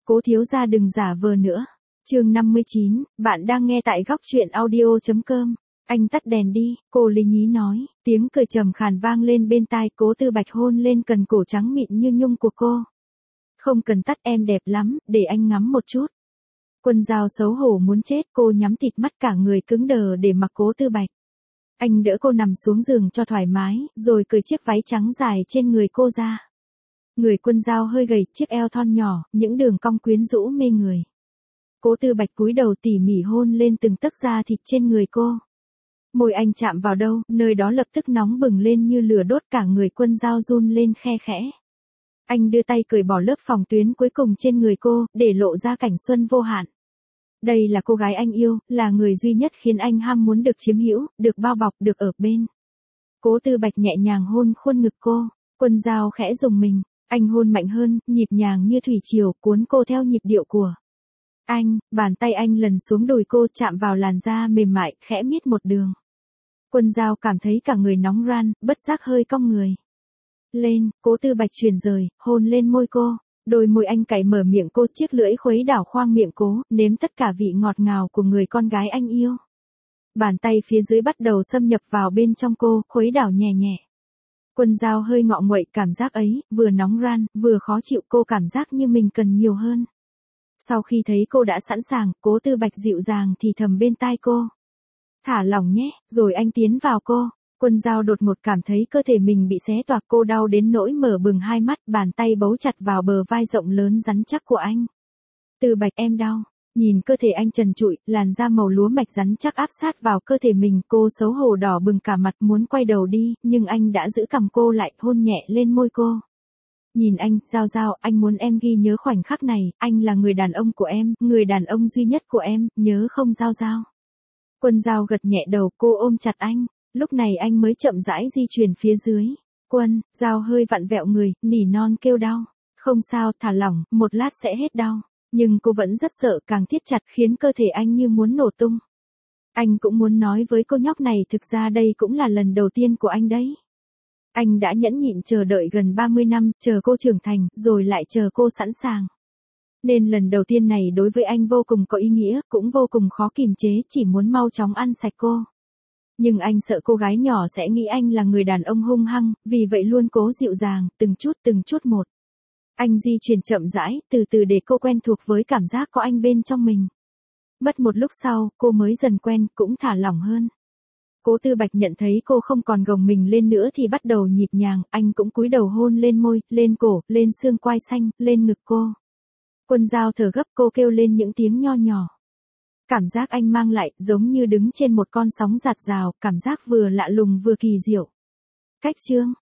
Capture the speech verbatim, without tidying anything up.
Cố thiếu gia đừng giả vờ nữa. Chương năm mươi chín, bạn đang nghe tại góc truyện audio chấm com. Anh tắt đèn đi, cô lý nhí nói, tiếng cười trầm khàn vang lên bên tai. Cố Tư Bạch hôn lên cần cổ trắng mịn như nhung của cô. Không cần tắt, em đẹp lắm, để anh ngắm một chút. Quân Dao xấu hổ muốn chết, cô nhắm thịt mắt cả người cứng đờ để mặc Cố Tư Bạch. Anh đỡ cô nằm xuống giường cho thoải mái, rồi cởi chiếc váy trắng dài trên người cô ra. Người Quân Dao hơi gầy, chiếc eo thon nhỏ, những đường cong quyến rũ mê người. Cố Tư Bạch cúi đầu tỉ mỉ hôn lên từng tấc da thịt trên người cô. Môi anh chạm vào đâu, nơi đó lập tức nóng bừng lên như lửa đốt, cả người Quân Dao run lên khe khẽ. Anh đưa tay cởi bỏ lớp phòng tuyến cuối cùng trên người cô, để lộ ra cảnh xuân vô hạn. Đây là cô gái anh yêu, là người duy nhất khiến anh ham muốn được chiếm hữu, được bao bọc, được ở bên. Cố Tư Bạch nhẹ nhàng hôn khuôn ngực cô, Quân Dao khẽ rùng mình, anh hôn mạnh hơn, nhịp nhàng như thủy triều, cuốn cô theo nhịp điệu của anh. Bàn tay anh lần xuống đùi cô, chạm vào làn da mềm mại, khẽ miết một đường. Quân Dao cảm thấy cả người nóng ran, bất giác hơi cong người lên. Cố Tư Bạch chuyển rời, hôn lên môi cô. Đôi môi anh cạy mở miệng cô, chiếc lưỡi khuấy đảo khoang miệng cố, nếm tất cả vị ngọt ngào của người con gái anh yêu. Bàn tay phía dưới bắt đầu xâm nhập vào bên trong cô, khuấy đảo nhẹ nhẹ. Quân Dao hơi ngọ nguậy, cảm giác ấy, vừa nóng ran, vừa khó chịu, cô cảm giác như mình cần nhiều hơn. Sau khi thấy cô đã sẵn sàng, Cố Tư Bạch dịu dàng thì thầm bên tai cô. Thả lỏng nhé, rồi anh tiến vào cô. Quân Dao đột ngột cảm thấy cơ thể mình bị xé toạc, cô đau đến nỗi mở bừng hai mắt, bàn tay bấu chặt vào bờ vai rộng lớn rắn chắc của anh. Tư Bạch, em đau. Nhìn cơ thể anh trần trụi, làn da màu lúa mạch rắn chắc áp sát vào cơ thể mình, cô xấu hổ đỏ bừng cả mặt muốn quay đầu đi, nhưng anh đã giữ cằm cô lại, hôn nhẹ lên môi cô. Nhìn anh, Dao Dao, anh muốn em ghi nhớ khoảnh khắc này, anh là người đàn ông của em, người đàn ông duy nhất của em, nhớ không Dao Dao? Quân Dao gật nhẹ đầu, cô ôm chặt anh, lúc này anh mới chậm rãi di chuyển phía dưới. Quân Dao hơi vặn vẹo người, nỉ non kêu đau. Không sao, thả lỏng, một lát sẽ hết đau. Nhưng cô vẫn rất sợ, càng siết chặt khiến cơ thể anh như muốn nổ tung. Anh cũng muốn nói với cô nhóc này, thực ra đây cũng là lần đầu tiên của anh đấy. Anh đã nhẫn nhịn chờ đợi gần ba mươi năm, chờ cô trưởng thành, rồi lại chờ cô sẵn sàng. Nên lần đầu tiên này đối với anh vô cùng có ý nghĩa, cũng vô cùng khó kìm chế, chỉ muốn mau chóng ăn sạch cô. Nhưng anh sợ cô gái nhỏ sẽ nghĩ anh là người đàn ông hung hăng, vì vậy luôn cố dịu dàng, từng chút từng chút một. Anh di chuyển chậm rãi, từ từ để cô quen thuộc với cảm giác có anh bên trong mình. Mất một lúc sau, cô mới dần quen, cũng thả lỏng hơn. Cố Tư Bạch nhận thấy cô không còn gồng mình lên nữa thì bắt đầu nhịp nhàng, anh cũng cúi đầu hôn lên môi, lên cổ, lên xương quai xanh, lên ngực cô. Quân Dao thở gấp, cô kêu lên những tiếng nho nhỏ. Cảm giác anh mang lại, giống như đứng trên một con sóng dạt dào, cảm giác vừa lạ lùng vừa kỳ diệu. Cách chương